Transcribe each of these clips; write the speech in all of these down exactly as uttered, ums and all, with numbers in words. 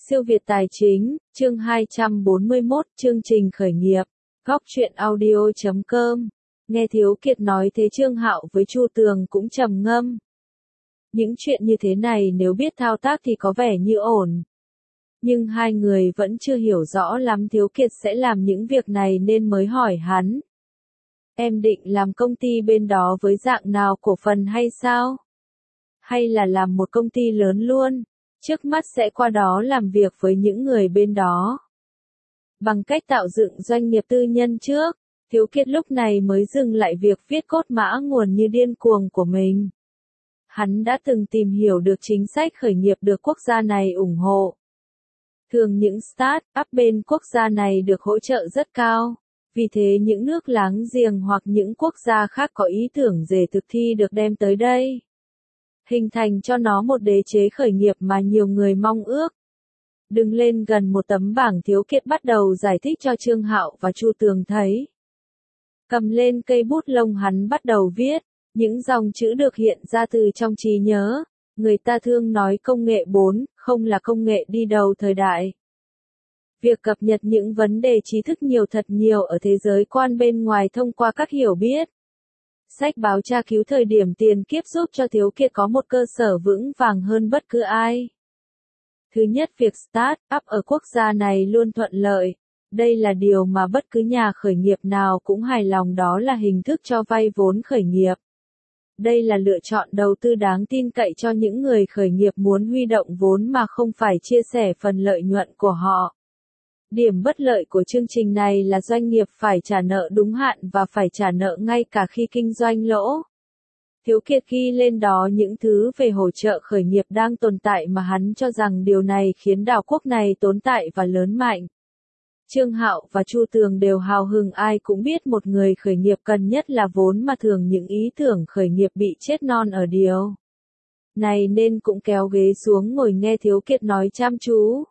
Siêu Việt Tài Chính, chương hai trăm bốn mươi mốt, chương trình khởi nghiệp. Góc truyện audio chấm com. Nghe Thiếu Kiệt nói thế Trương Hạo với Chu Tường cũng trầm ngâm. Những chuyện như thế này nếu biết thao tác thì có vẻ như ổn. Nhưng hai người vẫn chưa hiểu rõ lắm Thiếu Kiệt sẽ làm những việc này nên mới hỏi hắn. Em định làm công ty bên đó với dạng nào, cổ phần hay sao? Hay là làm một công ty lớn luôn? Trước mắt sẽ qua đó làm việc với những người bên đó. Bằng cách tạo dựng doanh nghiệp tư nhân trước, Thiếu Kiệt lúc này mới dừng lại việc viết cốt mã nguồn như điên cuồng của mình. Hắn đã từng tìm hiểu được chính sách khởi nghiệp được quốc gia này ủng hộ. Thường những start-up bên quốc gia này được hỗ trợ rất cao. Vì thế những nước láng giềng hoặc những quốc gia khác có ý tưởng về thực thi được đem tới đây. Hình thành cho nó một đế chế khởi nghiệp mà nhiều người mong ước. Đứng lên gần một tấm bảng, Thiếu Kiệt bắt đầu giải thích cho Trương Hạo và Chu Tường thấy. Cầm lên cây bút lông hắn bắt đầu viết, những dòng chữ được hiện ra từ trong trí nhớ. Người ta thường nói công nghệ bốn không là công nghệ đi đầu thời đại. Việc cập nhật những vấn đề trí thức nhiều thật nhiều ở thế giới quan bên ngoài thông qua các hiểu biết. Sách báo tra cứu thời điểm tiền kiếp giúp cho Thiếu Kiệt có một cơ sở vững vàng hơn bất cứ ai. Thứ nhất, việc start-up ở quốc gia này luôn thuận lợi. Đây là điều mà bất cứ nhà khởi nghiệp nào cũng hài lòng, đó là hình thức cho vay vốn khởi nghiệp. Đây là lựa chọn đầu tư đáng tin cậy cho những người khởi nghiệp muốn huy động vốn mà không phải chia sẻ phần lợi nhuận của họ. Điểm bất lợi của chương trình này là doanh nghiệp phải trả nợ đúng hạn và phải trả nợ ngay cả khi kinh doanh lỗ. Thiếu Kiệt ghi lên đó những thứ về hỗ trợ khởi nghiệp đang tồn tại mà hắn cho rằng điều này khiến đảo quốc này tồn tại và lớn mạnh. Trương Hạo và Chu Tường đều hào hứng, ai cũng biết một người khởi nghiệp cần nhất là vốn, mà thường những ý tưởng khởi nghiệp bị chết non ở điều này nên cũng kéo ghế xuống ngồi nghe Thiếu Kiệt nói chăm chú.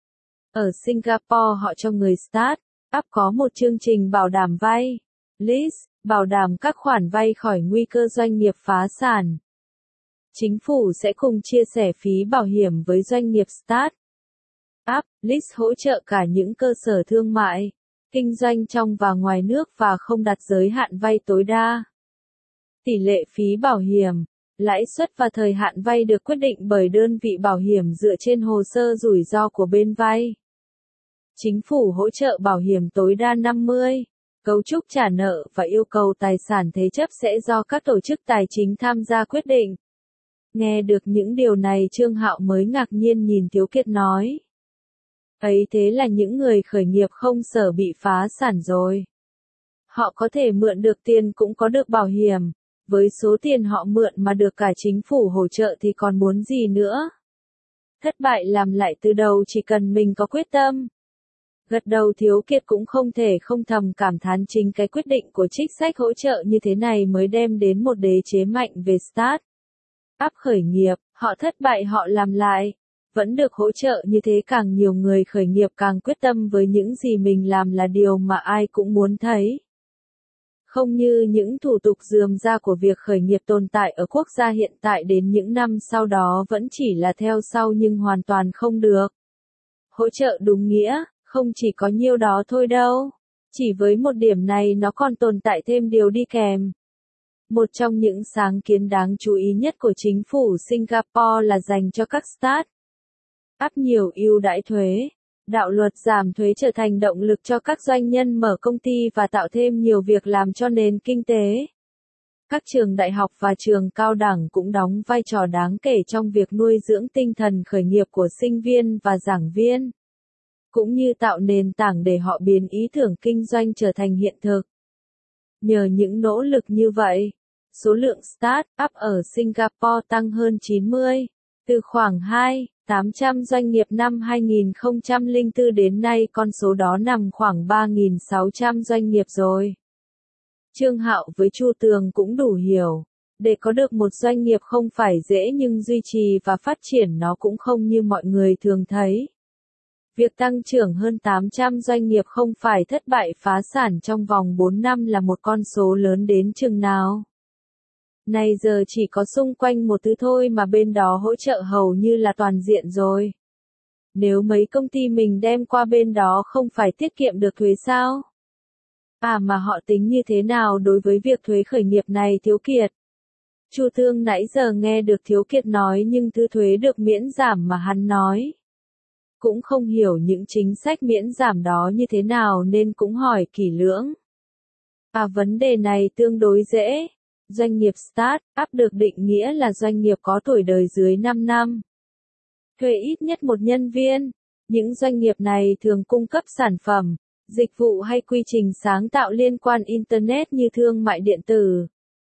Ở Singapore họ cho người start-up có một chương trình bảo đảm vay, lease, bảo đảm các khoản vay khỏi nguy cơ doanh nghiệp phá sản. Chính phủ sẽ cùng chia sẻ phí bảo hiểm với doanh nghiệp start-up, lease hỗ trợ cả những cơ sở thương mại, kinh doanh trong và ngoài nước và không đặt giới hạn vay tối đa. Tỷ lệ phí bảo hiểm, lãi suất và thời hạn vay được quyết định bởi đơn vị bảo hiểm dựa trên hồ sơ rủi ro của bên vay. Chính phủ hỗ trợ bảo hiểm tối đa năm mươi. Cấu trúc trả nợ và yêu cầu tài sản thế chấp sẽ do các tổ chức tài chính tham gia quyết định. Nghe được những điều này Trương Hạo mới ngạc nhiên nhìn Thiếu Kiệt nói. Ấy thế là những người khởi nghiệp không sợ bị phá sản rồi. Họ có thể mượn được tiền cũng có được bảo hiểm. Với số tiền họ mượn mà được cả chính phủ hỗ trợ thì còn muốn gì nữa. Thất bại làm lại từ đầu chỉ cần mình có quyết tâm. Gật đầu Thiếu Kiệt cũng không thể không thầm cảm thán chính cái quyết định của chính sách hỗ trợ như thế này mới đem đến một đế chế mạnh về start-up khởi nghiệp. Họ thất bại họ làm lại. Vẫn được hỗ trợ như thế, càng nhiều người khởi nghiệp càng quyết tâm với những gì mình làm là điều mà ai cũng muốn thấy. Không như những thủ tục rườm rà của việc khởi nghiệp tồn tại ở quốc gia hiện tại, đến những năm sau đó vẫn chỉ là theo sau nhưng hoàn toàn không được. Hỗ trợ đúng nghĩa, không chỉ có nhiêu đó thôi đâu. Chỉ với một điểm này nó còn tồn tại thêm điều đi kèm. Một trong những sáng kiến đáng chú ý nhất của chính phủ Singapore là dành cho các start-up nhiều ưu đãi thuế. Đạo luật giảm thuế trở thành động lực cho các doanh nhân mở công ty và tạo thêm nhiều việc làm cho nền kinh tế. Các trường đại học và trường cao đẳng cũng đóng vai trò đáng kể trong việc nuôi dưỡng tinh thần khởi nghiệp của sinh viên và giảng viên, cũng như tạo nền tảng để họ biến ý tưởng kinh doanh trở thành hiện thực. Nhờ những nỗ lực như vậy, số lượng start-up ở Singapore tăng hơn chín mươi, từ khoảng hai nghìn tám trăm doanh nghiệp năm hai nghìn không trăm lẻ bốn đến nay con số đó nằm khoảng ba nghìn sáu trăm doanh nghiệp rồi. Trương Hạo với Chu Tường cũng đủ hiểu, để có được một doanh nghiệp không phải dễ, nhưng duy trì và phát triển nó cũng không như mọi người thường thấy. Việc tăng trưởng hơn tám trăm doanh nghiệp không phải thất bại phá sản trong vòng bốn năm là một con số lớn đến chừng nào. Này giờ chỉ có xung quanh một thứ thôi mà bên đó hỗ trợ hầu như là toàn diện rồi. Nếu mấy công ty mình đem qua bên đó không phải tiết kiệm được thuế sao? À mà họ tính như thế nào đối với việc thuế khởi nghiệp này Thiếu Kiệt? Chu Tương nãy giờ nghe được Thiếu Kiệt nói nhưng thứ thuế được miễn giảm mà hắn nói. Cũng không hiểu những chính sách miễn giảm đó như thế nào nên cũng hỏi kỹ lưỡng. À vấn đề này tương đối dễ. Doanh nghiệp start-up được định nghĩa là doanh nghiệp có tuổi đời dưới năm năm. Thuê ít nhất một nhân viên. Những doanh nghiệp này thường cung cấp sản phẩm, dịch vụ hay quy trình sáng tạo liên quan Internet như thương mại điện tử,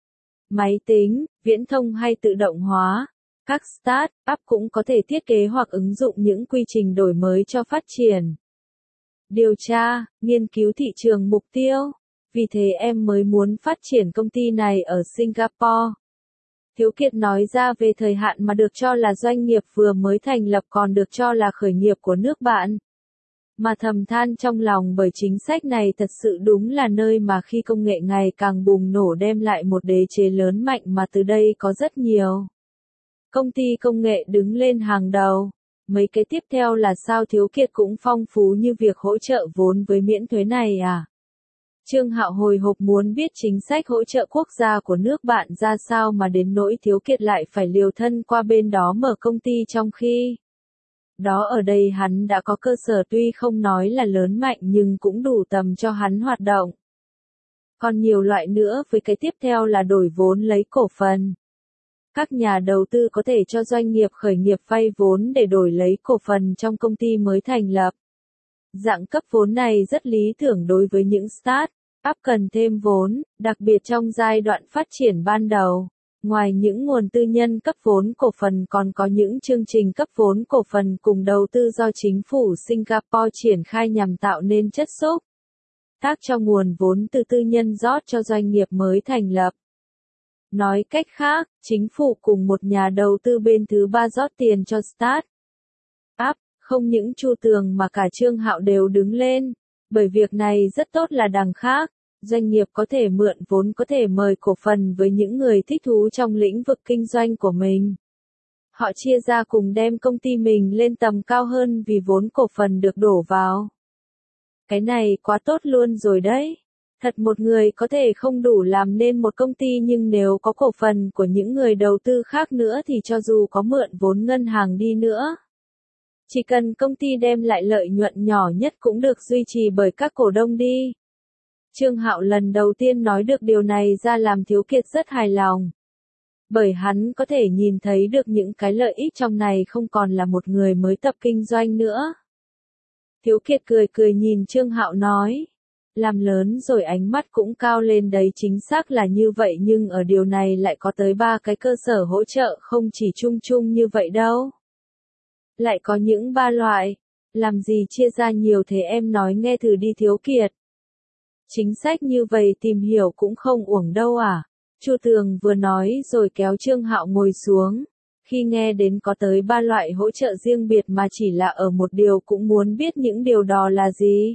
máy tính, viễn thông hay tự động hóa. Các start-up cũng có thể thiết kế hoặc ứng dụng những quy trình đổi mới cho phát triển. Điều tra, nghiên cứu thị trường mục tiêu. Vì thế em mới muốn phát triển công ty này ở Singapore. Thiếu Kiệt nói ra về thời hạn mà được cho là doanh nghiệp vừa mới thành lập còn được cho là khởi nghiệp của nước bạn. Mà thầm than trong lòng bởi chính sách này thật sự đúng là nơi mà khi công nghệ ngày càng bùng nổ đem lại một đế chế lớn mạnh mà từ đây có rất nhiều công ty công nghệ đứng lên hàng đầu. Mấy cái tiếp theo là sao Thiếu Kiệt cũng phong phú như việc hỗ trợ vốn với miễn thuế này à? Trương Hạo hồi hộp muốn biết chính sách hỗ trợ quốc gia của nước bạn ra sao mà đến nỗi Thiếu Kiệt lại phải liều thân qua bên đó mở công ty trong khi đó ở đây hắn đã có cơ sở tuy không nói là lớn mạnh nhưng cũng đủ tầm cho hắn hoạt động. Còn nhiều loại nữa với cái tiếp theo là đổi vốn lấy cổ phần. Các nhà đầu tư có thể cho doanh nghiệp khởi nghiệp vay vốn để đổi lấy cổ phần trong công ty mới thành lập. Dạng cấp vốn này rất lý tưởng đối với những start-up cần thêm vốn, đặc biệt trong giai đoạn phát triển ban đầu. Ngoài những nguồn tư nhân cấp vốn cổ phần còn có những chương trình cấp vốn cổ phần cùng đầu tư do chính phủ Singapore triển khai nhằm tạo nên chất xúc tác cho nguồn vốn từ tư nhân rót cho doanh nghiệp mới thành lập. Nói cách khác, chính phủ cùng một nhà đầu tư bên thứ ba rót tiền cho start-up, không những Chu Tường mà cả Trương Hạo đều đứng lên, bởi việc này rất tốt là đằng khác. Doanh nghiệp có thể mượn vốn có thể mời cổ phần với những người thích thú trong lĩnh vực kinh doanh của mình. Họ chia ra cùng đem công ty mình lên tầm cao hơn vì vốn cổ phần được đổ vào. Cái này quá tốt luôn rồi đấy. Thật một người có thể không đủ làm nên một công ty nhưng nếu có cổ phần của những người đầu tư khác nữa thì cho dù có mượn vốn ngân hàng đi nữa. Chỉ cần công ty đem lại lợi nhuận nhỏ nhất cũng được duy trì bởi các cổ đông đi. Trương Hạo lần đầu tiên nói được điều này ra làm Thiếu Kiệt rất hài lòng. Bởi hắn có thể nhìn thấy được những cái lợi ích trong này không còn là một người mới tập kinh doanh nữa. Thiếu Kiệt cười cười nhìn Trương Hạo nói. Làm lớn rồi ánh mắt cũng cao lên đấy chính xác là như vậy nhưng ở điều này lại có tới ba cái cơ sở hỗ trợ không chỉ chung chung như vậy đâu. Lại có những ba loại. Làm gì chia ra nhiều thế em nói nghe thử đi Thiếu Kiệt. Chính sách như vậy tìm hiểu cũng không uổng đâu à. Chu Tường vừa nói rồi kéo Trương Hạo ngồi xuống. Khi nghe đến có tới ba loại hỗ trợ riêng biệt mà chỉ là ở một điều cũng muốn biết những điều đó là gì.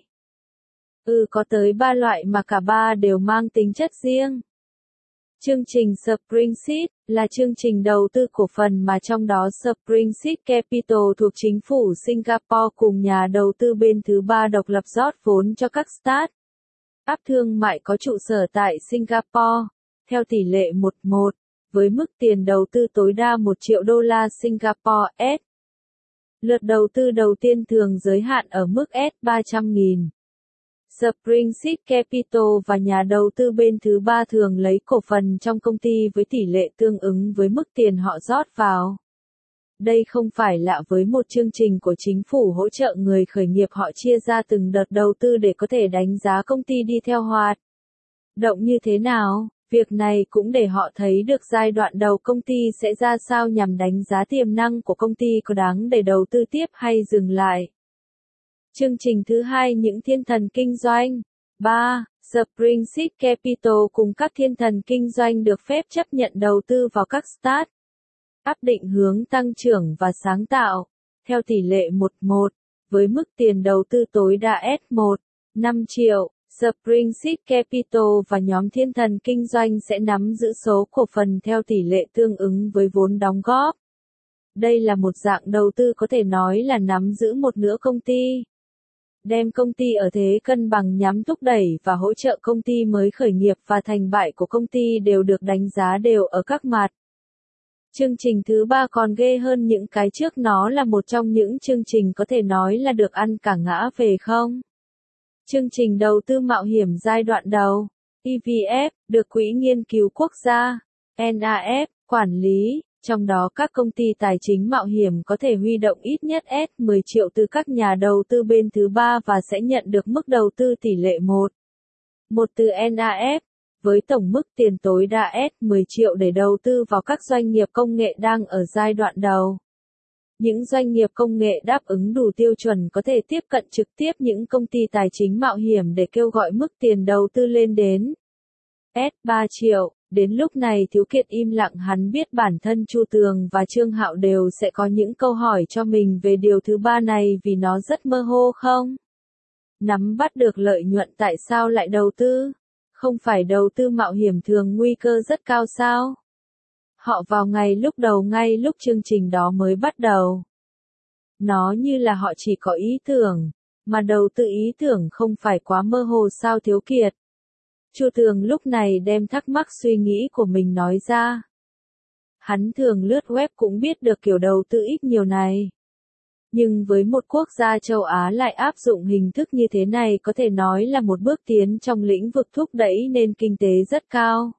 Ừ có tới ba loại mà cả ba đều mang tính chất riêng. Chương trình Spring Seed là chương trình đầu tư cổ phần mà trong đó Spring Seed Capital thuộc chính phủ Singapore cùng nhà đầu tư bên thứ ba độc lập rót vốn cho các start-up thương mại có trụ sở tại Singapore, theo tỷ lệ một một, với mức tiền đầu tư tối đa một triệu đô la Singapore S. Lượt đầu tư đầu tiên thường giới hạn ở mức S ba trăm nghìn. Spring Seed Capital và nhà đầu tư bên thứ ba thường lấy cổ phần trong công ty với tỷ lệ tương ứng với mức tiền họ rót vào. Đây không phải lạ với một chương trình của chính phủ hỗ trợ người khởi nghiệp họ chia ra từng đợt đầu tư để có thể đánh giá công ty đi theo hoạt động như thế nào. Việc này cũng để họ thấy được giai đoạn đầu công ty sẽ ra sao nhằm đánh giá tiềm năng của công ty có đáng để đầu tư tiếp hay dừng lại. Chương trình thứ hai những thiên thần kinh doanh. ba. Spring Seed Capital cùng các thiên thần kinh doanh được phép chấp nhận đầu tư vào các start-up định hướng tăng trưởng và sáng tạo, theo tỷ lệ một một, với mức tiền đầu tư tối đa S một, năm triệu. Spring Seed Capital và nhóm thiên thần kinh doanh sẽ nắm giữ số cổ phần theo tỷ lệ tương ứng với vốn đóng góp. Đây là một dạng đầu tư có thể nói là nắm giữ một nửa công ty. Đem công ty ở thế cân bằng nhằm thúc đẩy và hỗ trợ công ty mới khởi nghiệp và thành bại của công ty đều được đánh giá đều ở các mặt. Chương trình thứ ba còn ghê hơn những cái trước, nó là một trong những chương trình có thể nói là được ăn cả ngã về không. Chương trình đầu tư mạo hiểm giai đoạn đầu, E V F, được Quỹ Nghiên cứu Quốc gia, N A F, quản lý, trong đó các công ty tài chính mạo hiểm có thể huy động ít nhất S mười triệu từ các nhà đầu tư bên thứ ba và sẽ nhận được mức đầu tư tỷ lệ một. một từ N A F, với tổng mức tiền tối đa S mười triệu để đầu tư vào các doanh nghiệp công nghệ đang ở giai đoạn đầu. Những doanh nghiệp công nghệ đáp ứng đủ tiêu chuẩn có thể tiếp cận trực tiếp những công ty tài chính mạo hiểm để kêu gọi mức tiền đầu tư lên đến S ba triệu. Đến lúc này Thiếu Kiệt im lặng, hắn biết bản thân Chu Tường và Trương Hạo đều sẽ có những câu hỏi cho mình về điều thứ ba này vì nó rất mơ hồ không? Nắm bắt được lợi nhuận tại sao lại đầu tư? Không phải đầu tư mạo hiểm thường nguy cơ rất cao sao? Họ vào ngay lúc đầu, ngay lúc chương trình đó mới bắt đầu. Nó như là họ chỉ có ý tưởng, mà đầu tư ý tưởng không phải quá mơ hồ sao Thiếu Kiệt? Chu Tường lúc này đem thắc mắc suy nghĩ của mình nói ra. Hắn thường lướt web cũng biết được kiểu đầu tư ít nhiều này. Nhưng với một quốc gia châu Á lại áp dụng hình thức như thế này có thể nói là một bước tiến trong lĩnh vực thúc đẩy nền kinh tế rất cao.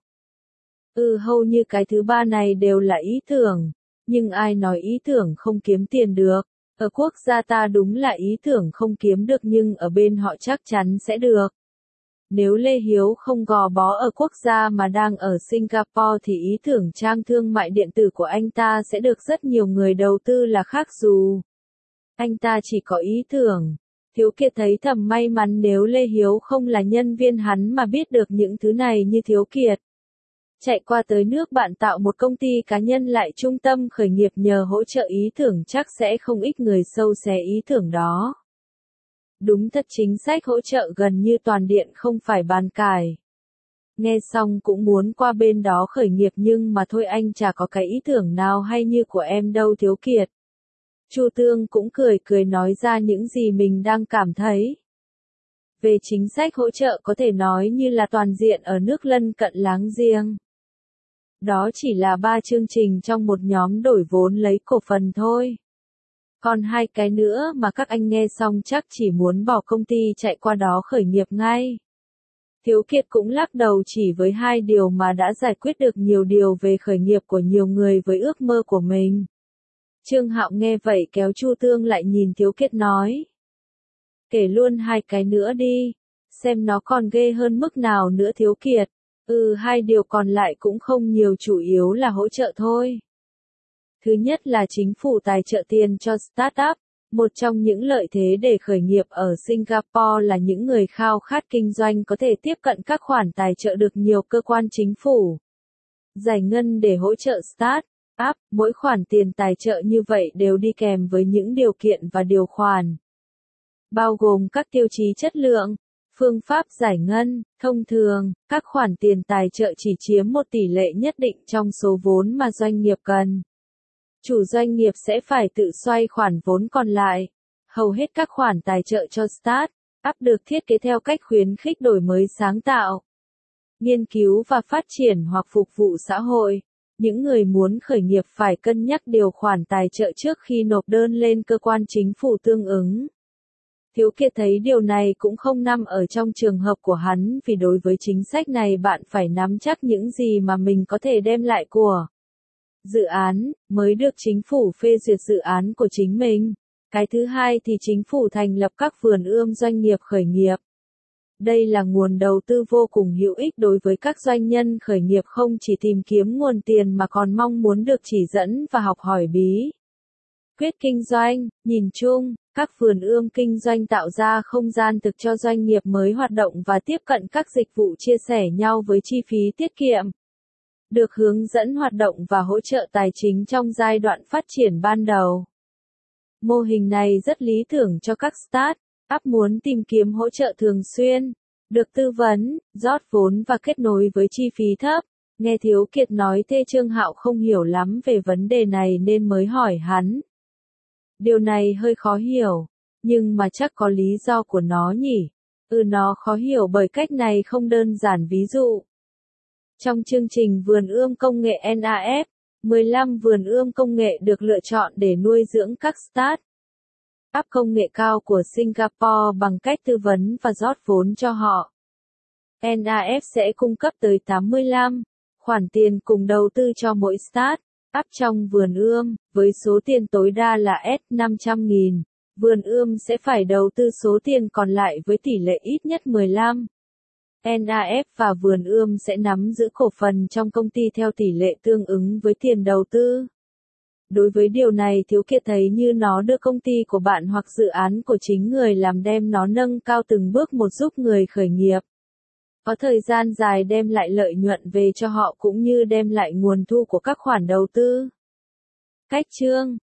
Ừ, hầu như cái thứ ba này đều là ý tưởng, nhưng ai nói ý tưởng không kiếm tiền được? Ở quốc gia ta đúng là ý tưởng không kiếm được nhưng ở bên họ chắc chắn sẽ được. Nếu Lê Hiếu không gò bó ở quốc gia mà đang ở Singapore thì ý tưởng trang thương mại điện tử của anh ta sẽ được rất nhiều người đầu tư là khác dù anh ta chỉ có ý tưởng. Thiếu Kiệt thấy thầm may mắn nếu Lê Hiếu không là nhân viên hắn mà biết được những thứ này như Thiếu Kiệt. Chạy qua tới nước bạn tạo một công ty cá nhân lại trung tâm khởi nghiệp nhờ hỗ trợ ý tưởng chắc sẽ không ít người sâu xé ý tưởng đó. Đúng thật, chính sách hỗ trợ gần như toàn điện không phải bàn cãi. Nghe xong cũng muốn qua bên đó khởi nghiệp nhưng mà thôi anh chả có cái ý tưởng nào hay như của em đâu Thiếu Kiệt. Chu Tường cũng cười cười nói ra những gì mình đang cảm thấy. Về chính sách hỗ trợ có thể nói như là toàn diện ở nước lân cận láng giềng. Đó chỉ là ba chương trình trong một nhóm đổi vốn lấy cổ phần thôi. Còn hai cái nữa mà các anh nghe xong chắc chỉ muốn bỏ công ty chạy qua đó khởi nghiệp ngay. Thiếu Kiệt cũng lắc đầu, chỉ với hai điều mà đã giải quyết được nhiều điều về khởi nghiệp của nhiều người với ước mơ của mình. Trương Hạo nghe vậy kéo Chu Tường lại nhìn Thiếu Kiệt nói. Kể luôn hai cái nữa đi, xem nó còn ghê hơn mức nào nữa Thiếu Kiệt. Ừ, hai điều còn lại cũng không nhiều, chủ yếu là hỗ trợ thôi. Thứ nhất là chính phủ tài trợ tiền cho startup. Một trong những lợi thế để khởi nghiệp ở Singapore là những người khao khát kinh doanh có thể tiếp cận các khoản tài trợ được nhiều cơ quan chính phủ giải ngân để hỗ trợ start-up. Mỗi khoản tiền tài trợ như vậy đều đi kèm với những điều kiện và điều khoản, bao gồm các tiêu chí chất lượng, phương pháp giải ngân. Thông thường, các khoản tiền tài trợ chỉ chiếm một tỷ lệ nhất định trong số vốn mà doanh nghiệp cần. Chủ doanh nghiệp sẽ phải tự xoay khoản vốn còn lại. Hầu hết các khoản tài trợ cho start-up được thiết kế theo cách khuyến khích đổi mới sáng tạo, nghiên cứu và phát triển hoặc phục vụ xã hội. Những người muốn khởi nghiệp phải cân nhắc điều khoản tài trợ trước khi nộp đơn lên cơ quan chính phủ tương ứng. Thiếu Kiệt thấy điều này cũng không nằm ở trong trường hợp của hắn vì đối với chính sách này bạn phải nắm chắc những gì mà mình có thể đem lại của dự án, mới được chính phủ phê duyệt dự án của chính mình. Cái thứ hai thì chính phủ thành lập các vườn ươm doanh nghiệp khởi nghiệp. Đây là nguồn đầu tư vô cùng hữu ích đối với các doanh nhân khởi nghiệp không chỉ tìm kiếm nguồn tiền mà còn mong muốn được chỉ dẫn và học hỏi bí quyết kinh doanh. Nhìn chung, các vườn ươm kinh doanh tạo ra không gian thực cho doanh nghiệp mới hoạt động và tiếp cận các dịch vụ chia sẻ nhau với chi phí tiết kiệm. Được hướng dẫn hoạt động và hỗ trợ tài chính trong giai đoạn phát triển ban đầu. Mô hình này rất lý tưởng cho các start-up muốn tìm kiếm hỗ trợ thường xuyên, được tư vấn, rót vốn và kết nối với chi phí thấp. Nghe Thiếu Kiệt nói thế Trương Hạo không hiểu lắm về vấn đề này nên mới hỏi hắn. Điều này hơi khó hiểu, nhưng mà chắc có lý do của nó nhỉ? Ừ, nó khó hiểu bởi cách này không đơn giản. Ví dụ, trong chương trình vườn ươm công nghệ N A F, mười lăm vườn ươm công nghệ được lựa chọn để nuôi dưỡng các start-up công nghệ cao của Singapore bằng cách tư vấn và rót vốn cho họ. N A F sẽ cung cấp tới tám mươi lăm khoản tiền cùng đầu tư cho mỗi start-up trong vườn ươm, với số tiền tối đa là năm trăm nghìn. Vườn ươm sẽ phải đầu tư số tiền còn lại với tỷ lệ ít nhất mười lăm. N A F và vườn ươm sẽ nắm giữ cổ phần trong công ty theo tỷ lệ tương ứng với tiền đầu tư. Đối với điều này Thiếu Kiệt thấy như nó đưa công ty của bạn hoặc dự án của chính người làm đem nó nâng cao từng bước một, giúp người khởi nghiệp có thời gian dài đem lại lợi nhuận về cho họ cũng như đem lại nguồn thu của các khoản đầu tư. Cách chương